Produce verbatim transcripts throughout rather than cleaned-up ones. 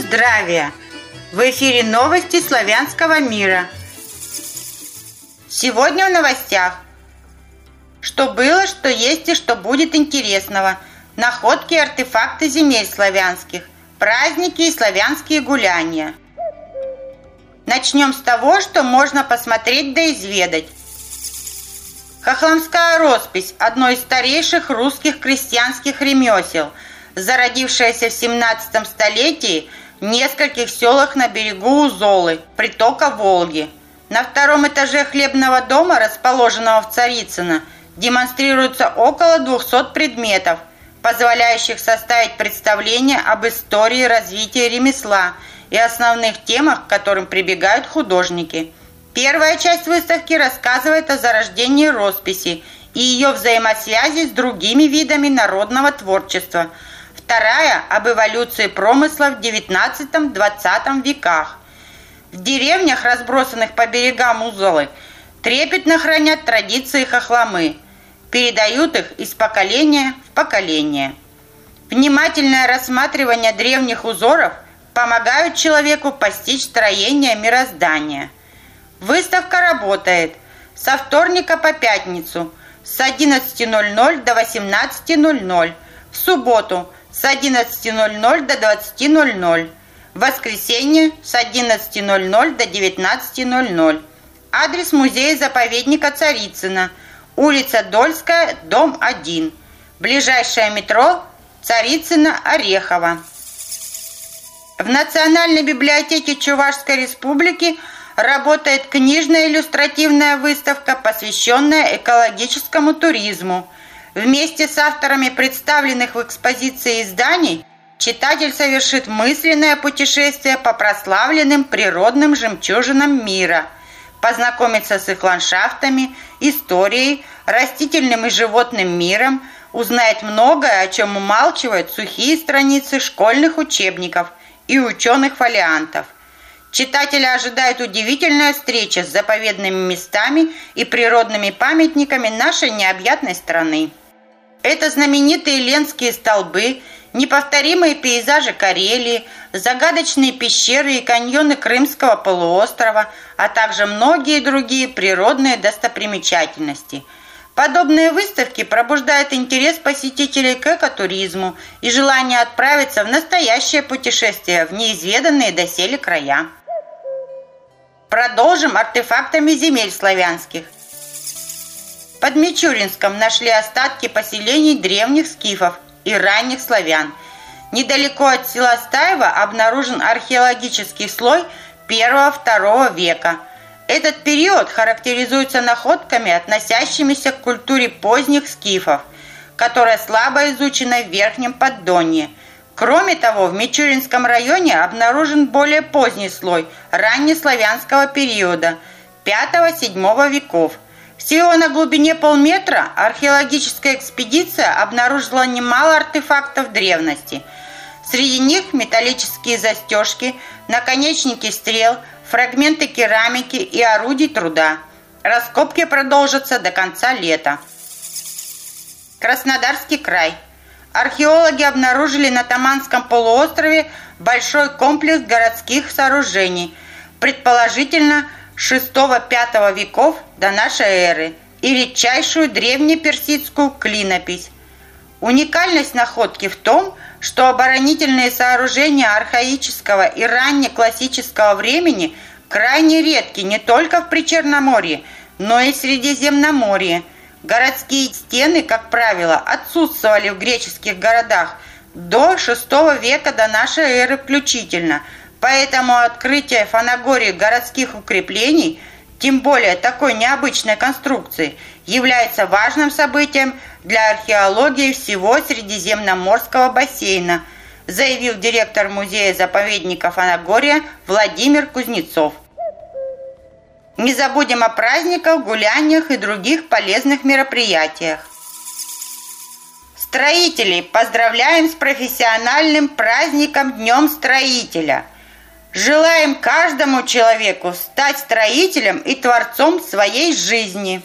здравия! В эфире новости славянского мира. Сегодня в новостях. Что было, что есть и что будет интересного. Находки и артефакты земель славянских. Праздники и славянские гуляния. Начнем с того, что можно посмотреть да изведать. Хохломская роспись – одно из старейших русских крестьянских ремесел, зародившаяся в семнадцатом столетии в нескольких селах на берегу Узолы, притока Волги. На втором этаже хлебного дома, расположенного в Царицыно, демонстрируется около двухсот предметов, позволяющих составить представление об истории развития ремесла и основных темах, к которым прибегают художники. Первая часть выставки рассказывает о зарождении росписи и ее взаимосвязи с другими видами народного творчества. Вторая – об эволюции промысла в девятнадцатом-двадцатом веках. В деревнях, разбросанных по берегам Узолы, трепетно хранят традиции хохломы, передают их из поколения в поколение. Внимательное рассматривание древних узоров помогают человеку постичь строение мироздания. Выставка работает со вторника по пятницу с одиннадцати ноль-ноль до восемнадцати ноль-ноль, в субботу с одиннадцати ноль-ноль до двадцати ноль-ноль, в воскресенье с одиннадцати ноль-ноль до девятнадцати ноль-ноль. Адрес музея-заповедника Царицыно, улица Дольская, дом один. Ближайшее метро Царицыно-Орехово. В Национальной библиотеке Чувашской Республики работает книжная иллюстративная выставка, посвященная экологическому туризму. Вместе с авторами представленных в экспозиции изданий читатель совершит мысленное путешествие по прославленным природным жемчужинам мира, познакомится с их ландшафтами, историей, растительным и животным миром, узнает многое, о чем умалчивают сухие страницы школьных учебников и ученых фолиантов. Читателя ожидает удивительная встреча с заповедными местами и природными памятниками нашей необъятной страны. Это знаменитые Ленские столбы, неповторимые пейзажи Карелии, загадочные пещеры и каньоны Крымского полуострова, а также многие другие природные достопримечательности. Подобные выставки пробуждают интерес посетителей к экотуризму и желание отправиться в настоящее путешествие в неизведанные доселе края. Продолжим артефактами земель славянских. Под Мичуринском нашли остатки поселений древних скифов и ранних славян. Недалеко от села Стаево обнаружен археологический слой первого-второго века. Этот период характеризуется находками, относящимися к культуре поздних скифов, которая слабо изучена в Верхнем Поддонье. Кроме того, в Мичуринском районе обнаружен более поздний слой раннеславянского периода пятого-седьмого веков. Всего на глубине полметра археологическая экспедиция обнаружила немало артефактов древности. Среди них металлические застежки, наконечники стрел, фрагменты керамики и орудий труда. Раскопки продолжатся до конца лета. Краснодарский край. Археологи обнаружили на Таманском полуострове большой комплекс городских сооружений, предположительно шестого-пятого веков до нашей эры, и редчайшую древнеперсидскую клинопись. Уникальность находки в том, что оборонительные сооружения архаического и раннеклассического времени крайне редки не только в Причерноморье, но и в Средиземноморье. Городские стены, как правило, отсутствовали в греческих городах до шестого века до нашей эры включительно, поэтому открытие в Фанагории городских укреплений, тем более такой необычной конструкции, является важным событием для археологии всего Средиземноморского бассейна, заявил директор музея-заповедника Фанагория Владимир Кузнецов. Не забудем о праздниках, гуляниях и других полезных мероприятиях. Строителей поздравляем с профессиональным праздником Днем Строителя. Желаем каждому человеку стать строителем и творцом своей жизни.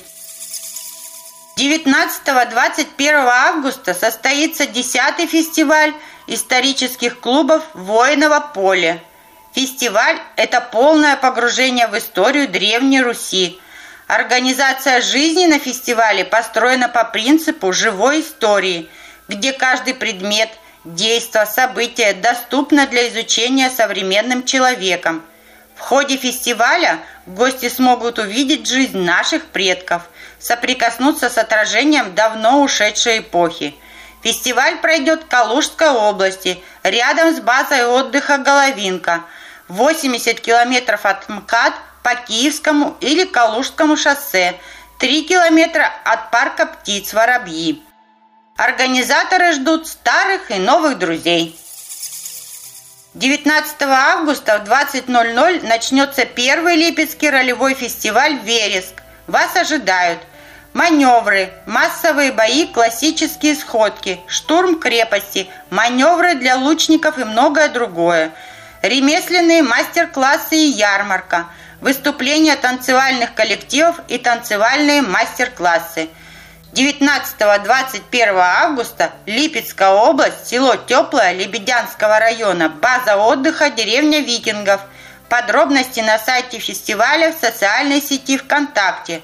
девятнадцатого-двадцать первого августа состоится десятый фестиваль исторических клубов «Воиново поле». Фестиваль – это полное погружение в историю Древней Руси. Организация жизни на фестивале построена по принципу живой истории, где каждый предмет, действо, событие доступно для изучения современным человеком. В ходе фестиваля гости смогут увидеть жизнь наших предков, соприкоснуться с отражением давно ушедшей эпохи. Фестиваль пройдет в Калужской области, рядом с базой отдыха «Головинка», восемьдесят километров от МКАД по Киевскому или Калужскому шоссе, три километра от парка птиц «Воробьи». Организаторы ждут старых и новых друзей. девятнадцатого августа в двадцать ноль ноль начнется первый Липецкий ролевой фестиваль «Вереск». Вас ожидают маневры, массовые бои, классические сходки, штурм крепости, маневры для лучников и многое другое, ремесленные мастер-классы и ярмарка, выступления танцевальных коллективов и танцевальные мастер-классы. девятнадцатого — двадцать первого августа Липецкая область, село Теплое Лебедянского района, база отдыха деревня Викингов. Подробности на сайте фестиваля, в социальной сети ВКонтакте.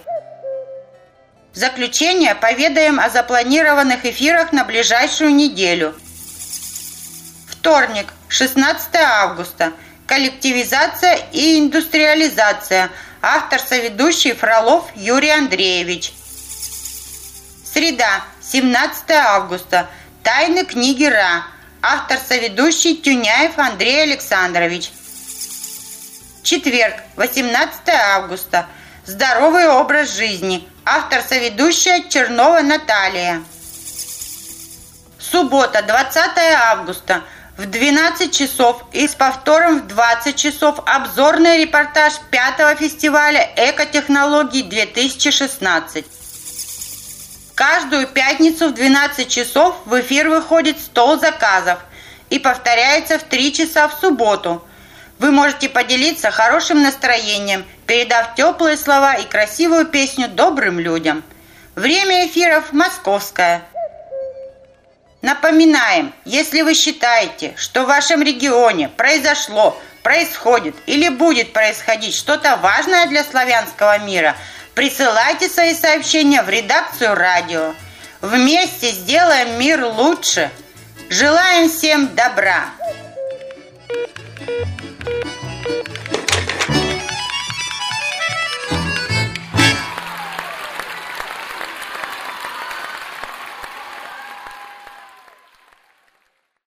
В заключение поведаем о запланированных эфирах на ближайшую неделю. Вторник, шестнадцатого августа. Коллективизация и индустриализация. Автор-соведущий Фролов Юрий Андреевич. Среда, семнадцатого августа. Тайны книги Ра. Автор-соведущий Тюняев Андрей Александрович. Четверг, восемнадцатого августа. Здоровый образ жизни. Автор-соведущая Чернова Наталья. Суббота, двадцатого августа. В двенадцать часов и с повтором в двадцать часов обзорный репортаж пятого фестиваля «Экотехнологий две тысячи шестнадцать». Каждую пятницу в двенадцать часов в эфир выходит стол заказов и повторяется в три часа в субботу. Вы можете поделиться хорошим настроением, передав теплые слова и красивую песню добрым людям. Время эфиров московское. Напоминаем, если вы считаете, что в вашем регионе произошло, происходит или будет происходить что-то важное для славянского мира, присылайте свои сообщения в редакцию радио. Вместе сделаем мир лучше. Желаем всем добра!